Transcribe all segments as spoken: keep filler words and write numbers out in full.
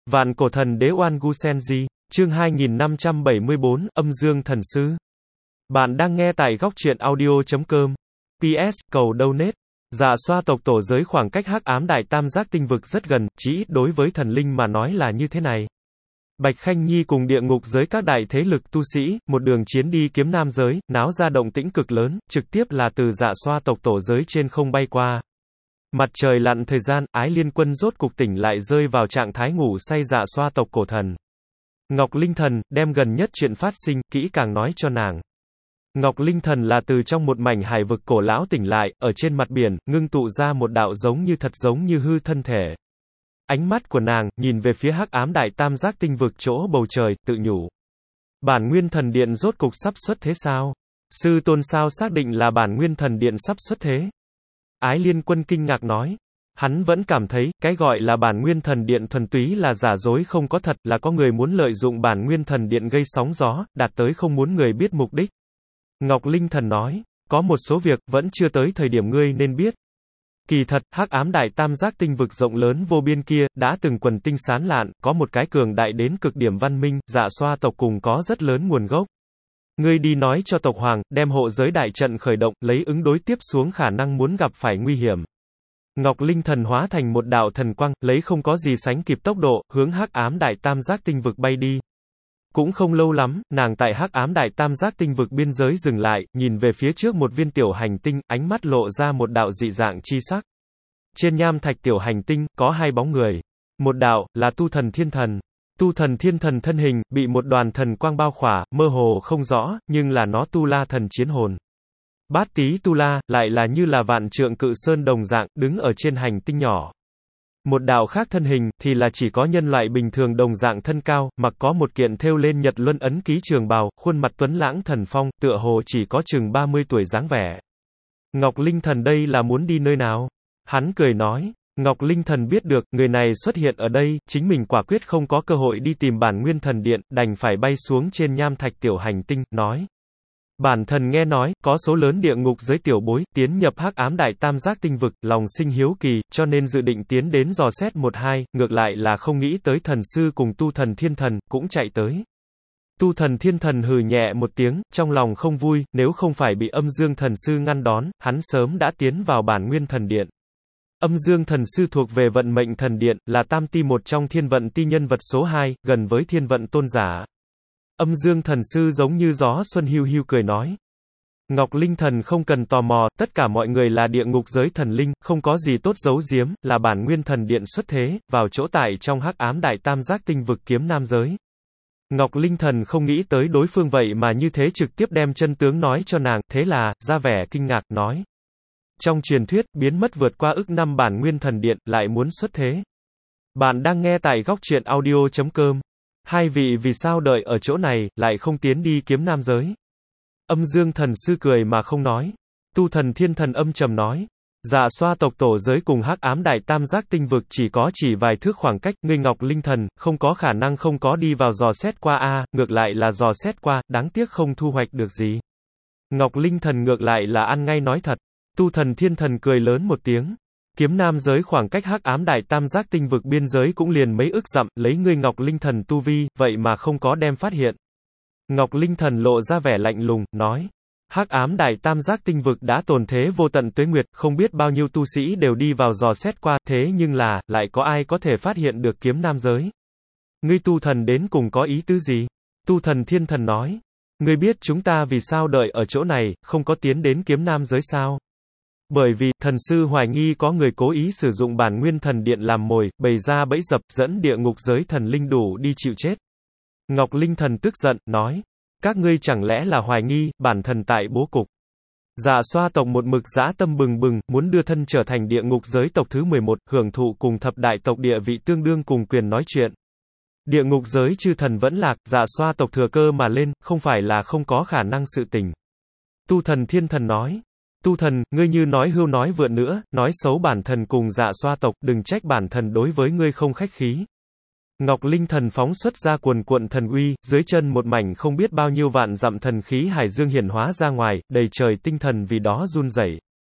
Vạn cổ thần đế Oan Gu Senji, chương hai nghìn năm trăm bảy mươi bốn, âm dương thần sư. Bạn đang nghe tại góc truyện audio chấm com. pê ét, cầu donate. Dạ xoa tộc tổ giới khoảng cách hắc ám đại tam giác tinh vực rất gần, chỉ ít đối với thần linh mà nói là như thế này. Bạch Khanh Nhi cùng địa ngục giới các đại thế lực tu sĩ, một đường chiến đi kiếm nam giới, náo ra động tĩnh cực lớn, trực tiếp là từ dạ xoa tộc tổ giới trên không bay qua. Mặt trời lặn thời gian, Ái Liên Quân rốt cục tỉnh lại rơi vào trạng thái ngủ say dạ xoa tộc cổ thần. Ngọc Linh Thần, đem gần nhất chuyện phát sinh, kỹ càng nói cho nàng. Ngọc Linh Thần là từ trong một mảnh hải vực cổ lão tỉnh lại, ở trên mặt biển, ngưng tụ ra một đạo giống như thật giống như hư thân thể. Ánh mắt của nàng, nhìn về phía hắc ám đại tam giác tinh vực chỗ bầu trời, tự nhủ. Bản nguyên thần điện rốt cục sắp xuất thế sao? Sư tôn sao xác định là bản nguyên thần điện sắp xuất thế? Ái Liên Quân kinh ngạc nói. Hắn vẫn cảm thấy, cái gọi là bản nguyên thần điện thuần túy là giả dối không có thật, là có người muốn lợi dụng bản nguyên thần điện gây sóng gió, đạt tới không muốn người biết mục đích. Ngọc Linh Thần nói, có một số việc, vẫn chưa tới thời điểm ngươi nên biết. Kỳ thật, hắc ám đại tam giác tinh vực rộng lớn vô biên kia, đã từng quần tinh sán lạn, có một cái cường đại đến cực điểm văn minh, dạ xoa tộc cùng có rất lớn nguồn gốc. Ngươi đi nói cho tộc hoàng, đem hộ giới đại trận khởi động, lấy ứng đối tiếp xuống khả năng muốn gặp phải nguy hiểm. Ngọc Linh Thần hóa thành một đạo thần quang, lấy không có gì sánh kịp tốc độ, hướng hắc ám đại tam giác tinh vực bay đi. Cũng không lâu lắm, nàng tại hắc ám đại tam giác tinh vực biên giới dừng lại, nhìn về phía trước một viên tiểu hành tinh, ánh mắt lộ ra một đạo dị dạng chi sắc. Trên nham thạch tiểu hành tinh, có hai bóng người. Một đạo, là tu thần thiên thần. Tu thần thiên thần thân hình, bị một đoàn thần quang bao khỏa, mơ hồ không rõ, nhưng là nó tu la thần chiến hồn. Bát tí tu la, lại là như là vạn trượng cự sơn đồng dạng, đứng ở trên hành tinh nhỏ. Một đạo khác thân hình, thì là chỉ có nhân loại bình thường đồng dạng thân cao, mặc có một kiện thêu lên nhật luân ấn ký trường bào, khuôn mặt tuấn lãng thần phong, tựa hồ chỉ có chừng ba mươi tuổi dáng vẻ. Ngọc Linh Thần đây là muốn đi nơi nào? Hắn cười nói. Ngọc Linh Thần biết được, người này xuất hiện ở đây, chính mình quả quyết không có cơ hội đi tìm bản nguyên thần điện, đành phải bay xuống trên nham thạch tiểu hành tinh, nói. Bản thần nghe nói, có số lớn địa ngục giới tiểu bối, tiến nhập hắc ám đại tam giác tinh vực, lòng sinh hiếu kỳ, cho nên dự định tiến đến dò xét một hai, ngược lại là không nghĩ tới thần sư cùng tu thần thiên thần, cũng chạy tới. Tu thần thiên thần hừ nhẹ một tiếng, trong lòng không vui, nếu không phải bị âm dương thần sư ngăn đón, hắn sớm đã tiến vào bản nguyên thần điện. Âm dương thần sư thuộc về vận mệnh thần điện, là tam ti một trong thiên vận ti nhân vật số hai, gần với thiên vận tôn giả. Âm dương thần sư giống như gió xuân hiu hiu cười nói. Ngọc Linh Thần không cần tò mò, tất cả mọi người là địa ngục giới thần linh, không có gì tốt giấu giếm, là bản nguyên thần điện xuất thế, vào chỗ tại trong hắc ám đại tam giác tinh vực kiếm nam giới. Ngọc Linh Thần không nghĩ tới đối phương vậy mà như thế trực tiếp đem chân tướng nói cho nàng, thế là, ra vẻ kinh ngạc, nói. Trong truyền thuyết, biến mất vượt qua ức năm bản nguyên thần điện, lại muốn xuất thế. Bạn đang nghe tại góc truyện audio chấm com. Hai vị vì sao đợi ở chỗ này, lại không tiến đi kiếm nam giới? Âm dương thần sư cười mà không nói. Tu thần thiên thần âm trầm nói. Dạ xoa tộc tổ giới cùng hắc ám đại tam giác tinh vực chỉ có chỉ vài thước khoảng cách, ngươi Ngọc Linh Thần, không có khả năng không có đi vào dò xét qua a, ngược lại là dò xét qua, đáng tiếc không thu hoạch được gì. Ngọc Linh Thần ngược lại là ăn ngay nói thật. Tu thần thiên thần cười lớn một tiếng. Kiếm nam giới khoảng cách hắc ám đại tam giác tinh vực biên giới cũng liền mấy ức dặm, lấy ngươi Ngọc Linh Thần tu vi, vậy mà không có đem phát hiện. Ngọc Linh Thần lộ ra vẻ lạnh lùng, nói. Hắc ám đại tam giác tinh vực đã tồn thế vô tận tuế nguyệt, không biết bao nhiêu tu sĩ đều đi vào dò xét qua, thế nhưng là, lại có ai có thể phát hiện được kiếm nam giới? Ngươi tu thần đến cùng có ý tứ gì? Tu thần thiên thần nói. Ngươi biết chúng ta vì sao đợi ở chỗ này, không có tiến đến kiếm nam giới sao? Bởi vì, thần sư hoài nghi có người cố ý sử dụng bản nguyên thần điện làm mồi, bày ra bẫy dập, dẫn địa ngục giới thần linh đủ đi chịu chết. Ngọc Linh Thần tức giận, nói. Các ngươi chẳng lẽ là hoài nghi, bản thần tại bố cục. Dạ xoa tộc một mực dã tâm bừng bừng, muốn đưa thân trở thành địa ngục giới tộc thứ mười một, hưởng thụ cùng thập đại tộc địa vị tương đương cùng quyền nói chuyện. Địa ngục giới chư thần vẫn lạc, dạ xoa tộc thừa cơ mà lên, không phải là không có khả năng sự tình. Tu thần thiên thần nói. Tu thần, ngươi như nói hưu nói vượn nữa, nói xấu bản thần cùng dạ xoa tộc, đừng trách bản thần đối với ngươi không khách khí. Ngọc Linh Thần phóng xuất ra cuồn cuộn thần uy, dưới chân một mảnh không biết bao nhiêu vạn dặm thần khí hải dương hiển hóa ra ngoài, đầy trời tinh thần vì đó run rẩy.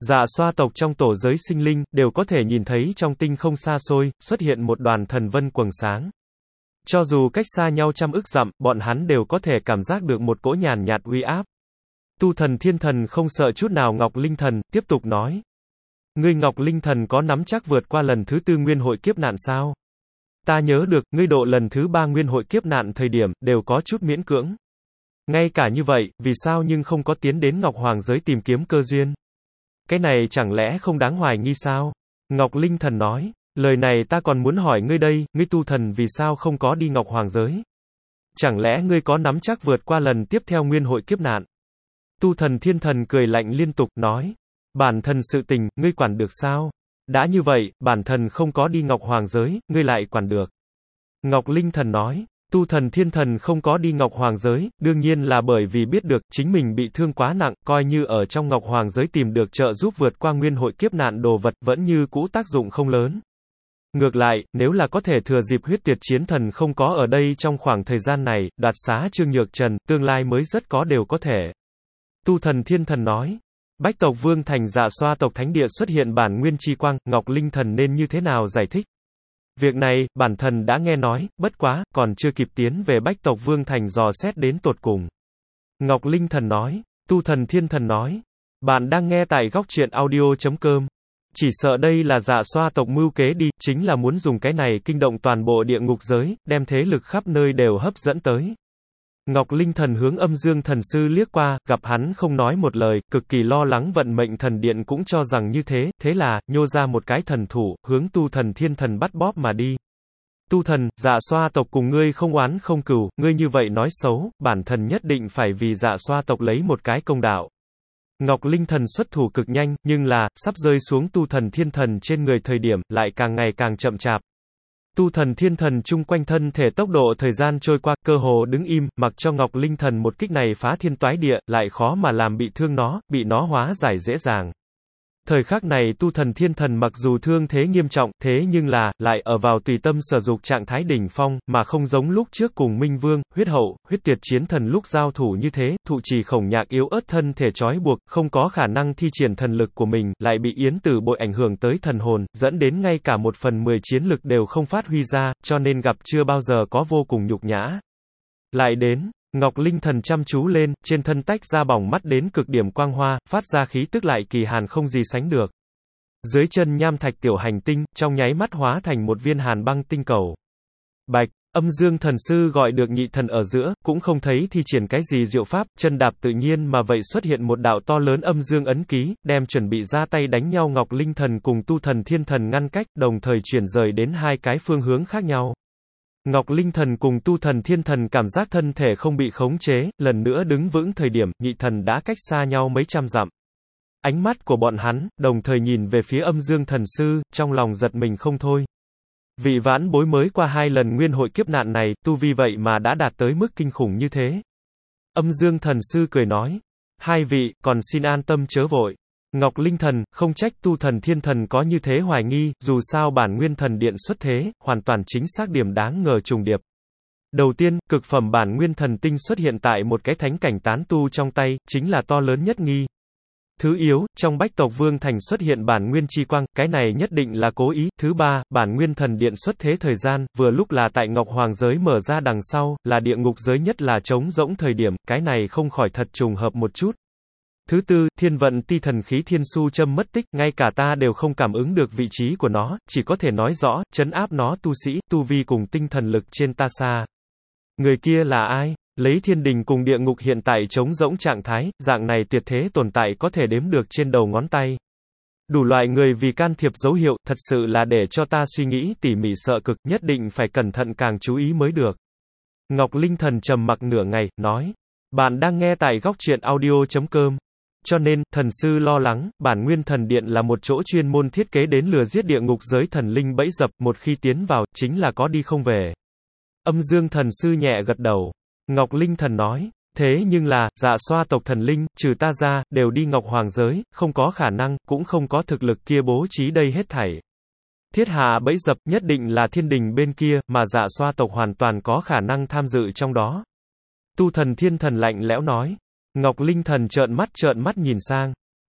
Dạ xoa tộc trong tổ giới sinh linh, đều có thể nhìn thấy trong tinh không xa xôi, xuất hiện một đoàn thần vân quầng sáng. Cho dù cách xa nhau trăm ức dặm, bọn hắn đều có thể cảm giác được một cỗ nhàn nhạt uy áp. Tu thần thiên thần không sợ chút nào Ngọc Linh Thần, tiếp tục nói. Ngươi Ngọc Linh Thần có nắm chắc vượt qua lần thứ tư nguyên hội kiếp nạn sao? Ta nhớ được, ngươi độ lần thứ ba nguyên hội kiếp nạn thời điểm, đều có chút miễn cưỡng. Ngay cả như vậy, vì sao nhưng không có tiến đến Ngọc Hoàng giới tìm kiếm cơ duyên? Cái này chẳng lẽ không đáng hoài nghi sao? Ngọc Linh Thần nói, lời này ta còn muốn hỏi ngươi đây, ngươi tu thần vì sao không có đi Ngọc Hoàng giới? Chẳng lẽ ngươi có nắm chắc vượt qua lần tiếp theo nguyên hội kiếp nạn? Tu thần thiên thần cười lạnh liên tục, nói, bản thần sự tình, ngươi quản được sao? Đã như vậy, bản thần không có đi Ngọc Hoàng giới, ngươi lại quản được. Ngọc Linh Thần nói, tu thần thiên thần không có đi Ngọc Hoàng giới, đương nhiên là bởi vì biết được, chính mình bị thương quá nặng, coi như ở trong Ngọc Hoàng giới tìm được trợ giúp vượt qua nguyên hội kiếp nạn đồ vật, vẫn như cũ tác dụng không lớn. Ngược lại, nếu là có thể thừa dịp huyết tuyệt chiến thần không có ở đây trong khoảng thời gian này, đoạt xá Trương Nhược Trần, tương lai mới rất có đều có thể. Tu thần thiên thần nói, Bách tộc Vương Thành Dạ Xoa tộc thánh địa xuất hiện bản nguyên chi quang, Ngọc Linh Thần nên như thế nào giải thích? Việc này, bản thần đã nghe nói, bất quá, còn chưa kịp tiến về Bách tộc Vương Thành dò xét đến tột cùng. Ngọc Linh Thần nói, Tu thần thiên thần nói, bạn đang nghe tại góc truyện audio chấm com. Chỉ sợ đây là Dạ Xoa tộc mưu kế đi, chính là muốn dùng cái này kinh động toàn bộ địa ngục giới, đem thế lực khắp nơi đều hấp dẫn tới. Ngọc Linh Thần hướng Âm Dương Thần Sư liếc qua, gặp hắn không nói một lời, cực kỳ lo lắng vận mệnh thần điện cũng cho rằng như thế, thế là, nhô ra một cái thần thủ, hướng tu thần thiên thần bắt bóp mà đi. Tu thần, Dạ Xoa tộc cùng ngươi không oán không cừu, ngươi như vậy nói xấu, bản thần nhất định phải vì Dạ Xoa tộc lấy một cái công đạo. Ngọc Linh Thần xuất thủ cực nhanh, nhưng là, sắp rơi xuống tu thần thiên thần trên người thời điểm, lại càng ngày càng chậm chạp. Tu thần thiên thần chung quanh thân thể tốc độ thời gian trôi qua, cơ hồ đứng im, mặc cho Ngọc Linh Thần một kích này phá thiên toái địa, lại khó mà làm bị thương nó, bị nó hóa giải dễ dàng. Thời khắc này tu thần thiên thần mặc dù thương thế nghiêm trọng, thế nhưng là, lại ở vào tùy tâm sở dục trạng thái đỉnh phong, mà không giống lúc trước cùng Minh Vương, huyết hậu, huyết tuyệt chiến thần lúc giao thủ như thế, thụ trì khổng nhạc yếu ớt thân thể trói buộc, không có khả năng thi triển thần lực của mình, lại bị Yến Tử Bội ảnh hưởng tới thần hồn, dẫn đến ngay cả một phần mười chiến lực đều không phát huy ra, cho nên gặp chưa bao giờ có vô cùng nhục nhã. Lại đến, Ngọc Linh Thần chăm chú lên, trên thân tách ra bỏng mắt đến cực điểm quang hoa, phát ra khí tức lại kỳ hàn không gì sánh được. Dưới chân nham thạch tiểu hành tinh, trong nháy mắt hóa thành một viên hàn băng tinh cầu. Bạch, Âm Dương Thần Sư gọi được nhị thần ở giữa, cũng không thấy thi triển cái gì diệu pháp, chân đạp tự nhiên mà vậy xuất hiện một đạo to lớn âm dương ấn ký, đem chuẩn bị ra tay đánh nhau Ngọc Linh Thần cùng tu thần thiên thần ngăn cách, đồng thời chuyển rời đến hai cái phương hướng khác nhau. Ngọc Linh Thần cùng tu thần thiên thần cảm giác thân thể không bị khống chế, lần nữa đứng vững thời điểm, nhị thần đã cách xa nhau mấy trăm dặm. Ánh mắt của bọn hắn, đồng thời nhìn về phía Âm Dương Thần Sư, trong lòng giật mình không thôi. Vị vãn bối mới qua hai lần nguyên hội kiếp nạn này, tu vi vậy mà đã đạt tới mức kinh khủng như thế. Âm Dương Thần Sư cười nói, hai vị, còn xin an tâm chớ vội. Ngọc Linh Thần, không trách tu thần thiên thần có như thế hoài nghi, dù sao bản nguyên thần điện xuất thế, hoàn toàn chính xác điểm đáng ngờ trùng điệp. Đầu tiên, cực phẩm bản nguyên thần tinh xuất hiện tại một cái thánh cảnh tán tu trong tay, chính là to lớn nhất nghi. Thứ yếu, trong Bách tộc Vương Thành xuất hiện bản nguyên chi quang, cái này nhất định là cố ý. Thứ ba, bản nguyên thần điện xuất thế thời gian, vừa lúc là tại Ngọc Hoàng giới mở ra đằng sau, là địa ngục giới nhất là trống rỗng thời điểm, cái này không khỏi thật trùng hợp một chút. Thứ tư, thiên vận ti thần khí thiên su châm mất tích, ngay cả ta đều không cảm ứng được vị trí của nó, chỉ có thể nói rõ, trấn áp nó tu sĩ, tu vi cùng tinh thần lực trên ta xa. Người kia là ai? Lấy thiên đình cùng địa ngục hiện tại trống rỗng trạng thái, dạng này tuyệt thế tồn tại có thể đếm được trên đầu ngón tay. Đủ loại người vì can thiệp dấu hiệu, thật sự là để cho ta suy nghĩ tỉ mỉ sợ cực, nhất định phải cẩn thận càng chú ý mới được. Ngọc Linh Thần trầm mặc nửa ngày, nói, bạn đang nghe tại góc truyện audio chấm com. Cho nên, thần sư lo lắng, bản nguyên thần điện là một chỗ chuyên môn thiết kế đến lừa giết địa ngục giới thần linh bẫy dập, một khi tiến vào, chính là có đi không về. Âm Dương Thần Sư nhẹ gật đầu. Ngọc Linh Thần nói, thế nhưng là, Dạ Xoa tộc thần linh, trừ ta ra, đều đi Ngọc Hoàng giới, không có khả năng, cũng không có thực lực kia bố trí đây hết thảy. Thiết hạ bẫy dập, nhất định là thiên đình bên kia, mà Dạ Xoa tộc hoàn toàn có khả năng tham dự trong đó. Tu thần thiên thần lạnh lẽo nói. Ngọc Linh Thần trợn mắt trợn mắt nhìn sang.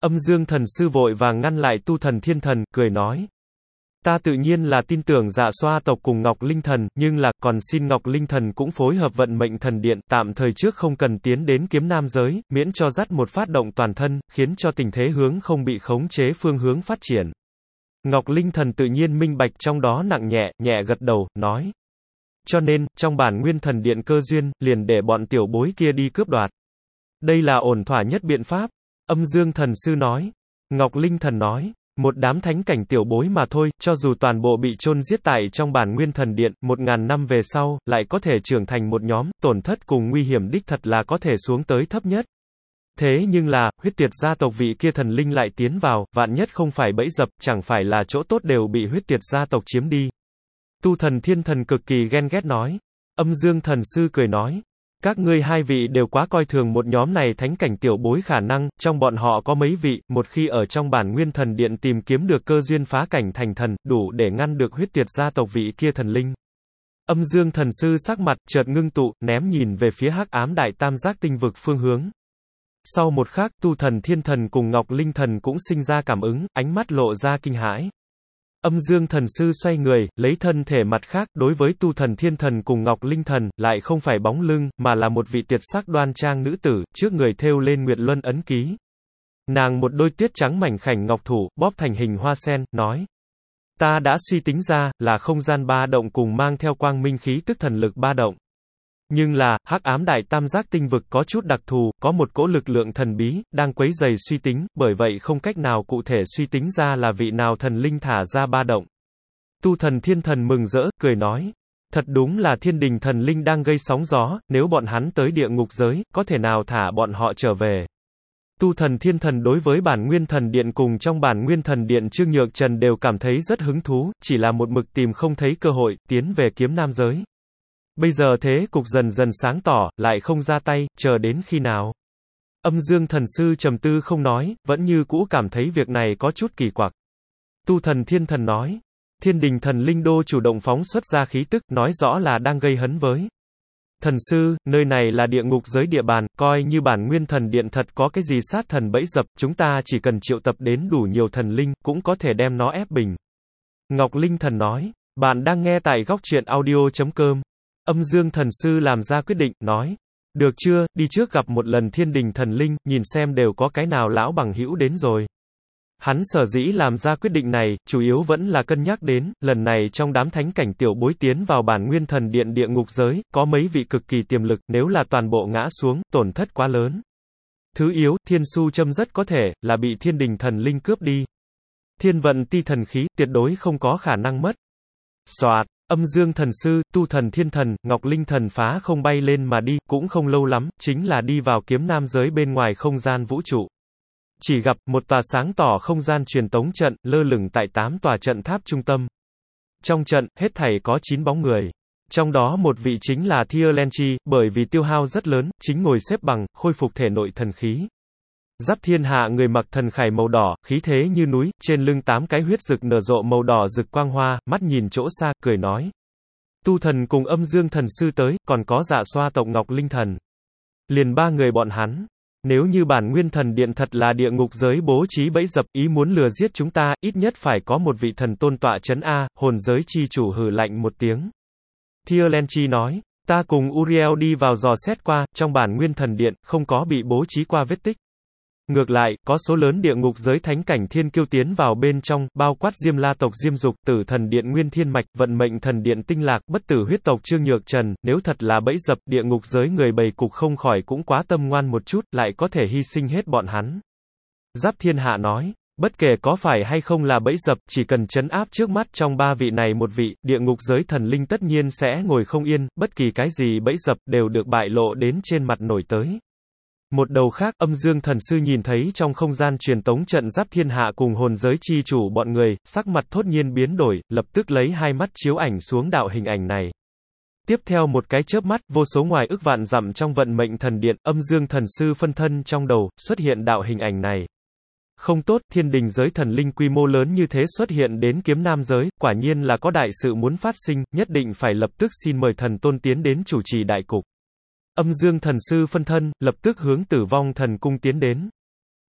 Âm Dương Thần Sư vội vàng ngăn lại Tu Thần Thiên Thần, cười nói. Ta tự nhiên là tin tưởng Dạ Xoa tộc cùng Ngọc Linh Thần, nhưng là, còn xin Ngọc Linh Thần cũng phối hợp vận mệnh thần điện, tạm thời trước không cần tiến đến kiếm nam giới, miễn cho dắt một phát động toàn thân, khiến cho tình thế hướng không bị khống chế phương hướng phát triển. Ngọc Linh Thần tự nhiên minh bạch trong đó nặng nhẹ, nhẹ gật đầu, nói. Cho nên, trong bản nguyên thần điện cơ duyên, liền để bọn tiểu bối kia đi cướp đoạt. Đây là ổn thỏa nhất biện pháp. Âm Dương Thần Sư nói. Ngọc Linh Thần nói. Một đám thánh cảnh tiểu bối mà thôi, cho dù toàn bộ bị chôn giết tại trong bản nguyên thần điện, một ngàn năm về sau, lại có thể trưởng thành một nhóm, tổn thất cùng nguy hiểm đích thật là có thể xuống tới thấp nhất. Thế nhưng là, huyết tiệt gia tộc vị kia thần linh lại tiến vào, vạn nhất không phải bẫy dập, chẳng phải là chỗ tốt đều bị huyết tiệt gia tộc chiếm đi. Tu Thần Thiên Thần cực kỳ ghen ghét nói. Âm Dương Thần Sư cười nói. Các ngươi hai vị đều quá coi thường một nhóm này thánh cảnh tiểu bối khả năng, trong bọn họ có mấy vị, một khi ở trong bản nguyên thần điện tìm kiếm được cơ duyên phá cảnh thành thần, đủ để ngăn được huyết tiệt gia tộc vị kia thần linh. Âm Dương Thần Sư sắc mặt, chợt ngưng tụ, ném nhìn về phía hắc ám đại tam giác tinh vực phương hướng. Sau một khắc, Tu Thần Thiên Thần cùng Ngọc Linh Thần cũng sinh ra cảm ứng, ánh mắt lộ ra kinh hãi. Âm Dương Thần Sư xoay người, lấy thân thể mặt khác, đối với Tu Thần Thiên Thần cùng Ngọc Linh Thần, lại không phải bóng lưng, mà là một vị tuyệt sắc đoan trang nữ tử, trước người thêu lên Nguyệt Luân ấn ký. Nàng một đôi tuyết trắng mảnh khảnh ngọc thủ, bóp thành hình hoa sen, nói. Ta đã suy tính ra, là không gian ba động cùng mang theo quang minh khí tức thần lực ba động. Nhưng là, hắc ám đại tam giác tinh vực có chút đặc thù, có một cỗ lực lượng thần bí, đang quấy rầy suy tính, bởi vậy không cách nào cụ thể suy tính ra là vị nào thần linh thả ra ba động. Tu Thần Thiên Thần mừng rỡ, cười nói. Thật đúng là thiên đình thần linh đang gây sóng gió, nếu bọn hắn tới địa ngục giới, có thể nào thả bọn họ trở về. Tu Thần Thiên Thần đối với bản nguyên thần điện cùng trong bản nguyên thần điện Trương Nhược Trần đều cảm thấy rất hứng thú, chỉ là một mực tìm không thấy cơ hội, tiến về kiếm nam giới. Bây giờ thế cục dần dần sáng tỏ, lại không ra tay, chờ đến khi nào. Âm Dương Thần Sư trầm tư không nói, vẫn như cũ cảm thấy việc này có chút kỳ quặc. Tu Thần Thiên Thần nói. Thiên đình thần linh đô chủ động phóng xuất ra khí tức, nói rõ là đang gây hấn với. Thần Sư, nơi này là địa ngục giới địa bàn, coi như bản nguyên thần điện thật có cái gì sát thần bẫy dập, chúng ta chỉ cần triệu tập đến đủ nhiều thần linh, cũng có thể đem nó ép bình. Ngọc Linh Thần nói. Bạn đang nghe tại góc truyện audio chấm com. Âm Dương Thần Sư làm ra quyết định, nói. Được chưa, đi trước gặp một lần thiên đình thần linh, nhìn xem đều có cái nào lão bằng hữu đến rồi. Hắn sở dĩ làm ra quyết định này, chủ yếu vẫn là cân nhắc đến, lần này trong đám thánh cảnh tiểu bối tiến vào bản nguyên thần điện địa ngục giới, có mấy vị cực kỳ tiềm lực, nếu là toàn bộ ngã xuống, tổn thất quá lớn. Thứ yếu, thiên su châm rất có thể, là bị thiên đình thần linh cướp đi. Thiên vận ti thần khí, tuyệt đối không có khả năng mất. Soạt. Âm Dương Thần Sư, Tu Thần Thiên Thần, Ngọc Linh Thần phá không bay lên mà đi, cũng không lâu lắm, chính là đi vào kiếm nam giới bên ngoài không gian vũ trụ. Chỉ gặp, một tòa sáng tỏ không gian truyền tống trận, lơ lửng tại tám tòa trận tháp trung tâm. Trong trận, hết thảy có chín bóng người. Trong đó một vị chính là Thiên Lenchi, bởi vì tiêu hao rất lớn, chính ngồi xếp bằng, khôi phục thể nội thần khí. Giáp Thiên Hạ người mặc thần khải màu đỏ, khí thế như núi, trên lưng tám cái huyết rực nở rộ màu đỏ rực quang hoa, mắt nhìn chỗ xa, cười nói. Tu Thần cùng Âm Dương Thần Sư tới, còn có Dạ Xoa tộc Ngọc Linh Thần. Liền ba người bọn hắn. Nếu như bản nguyên thần điện thật là địa ngục giới bố trí bẫy dập, ý muốn lừa giết chúng ta, ít nhất phải có một vị thần tôn tọa chấn A, hồn giới chi chủ hừ lạnh một tiếng. Thiên Lenchi nói, ta cùng Uriel đi vào dò xét qua, trong bản nguyên thần điện, không có bị bố trí qua vết tích. Ngược lại, có số lớn địa ngục giới thánh cảnh thiên kiêu tiến vào bên trong, bao quát Diêm La tộc Diêm Dục, Tử Thần điện Nguyên Thiên Mạch, Vận Mệnh Thần điện Tinh Lạc, Bất Tử huyết tộc Trương Nhược Trần, nếu thật là bẫy dập, địa ngục giới người bày cục không khỏi cũng quá tâm ngoan một chút, lại có thể hy sinh hết bọn hắn. Giáp Thiên Hạ nói, bất kể có phải hay không là bẫy dập, chỉ cần trấn áp trước mắt trong ba vị này một vị, địa ngục giới thần linh tất nhiên sẽ ngồi không yên, bất kỳ cái gì bẫy dập đều được bại lộ đến trên mặt nổi tới. Một đầu khác, Âm Dương Thần Sư nhìn thấy trong không gian truyền tống trận Giáp Thiên Hạ cùng hồn giới chi chủ bọn người, sắc mặt thốt nhiên biến đổi, lập tức lấy hai mắt chiếu ảnh xuống đạo hình ảnh này. Tiếp theo một cái chớp mắt, vô số ngoài ức vạn dặm trong vận mệnh thần điện, Âm Dương Thần Sư phân thân trong đầu, xuất hiện đạo hình ảnh này. Không tốt, thiên đình giới thần linh quy mô lớn như thế xuất hiện đến kiếm nam giới, quả nhiên là có đại sự muốn phát sinh, nhất định phải lập tức xin mời thần tôn tiến đến chủ trì đại cục. Âm Dương Thần Sư phân thân, lập tức hướng Tử Vong Thần Cung tiến đến.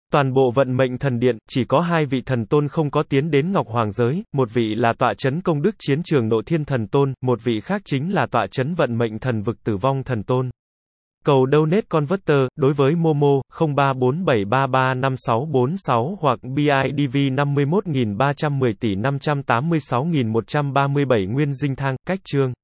Toàn bộ vận mệnh thần điện, chỉ có hai vị thần tôn không có tiến đến Ngọc Hoàng giới, một vị là tọa chấn công đức chiến trường Nộ Thiên thần tôn, một vị khác chính là tọa chấn vận mệnh thần vực Tử Vong thần tôn. Cầu Donate Converter, đối với Momo, không ba bốn bảy ba ba năm sáu bốn sáu hoặc bê i đê vê năm mươi mốt nghìn ba trăm mười tỷ năm trăm tám mươi sáu nghìn một trăm ba mươi bảy Nguyên Dinh Thang, cách chương.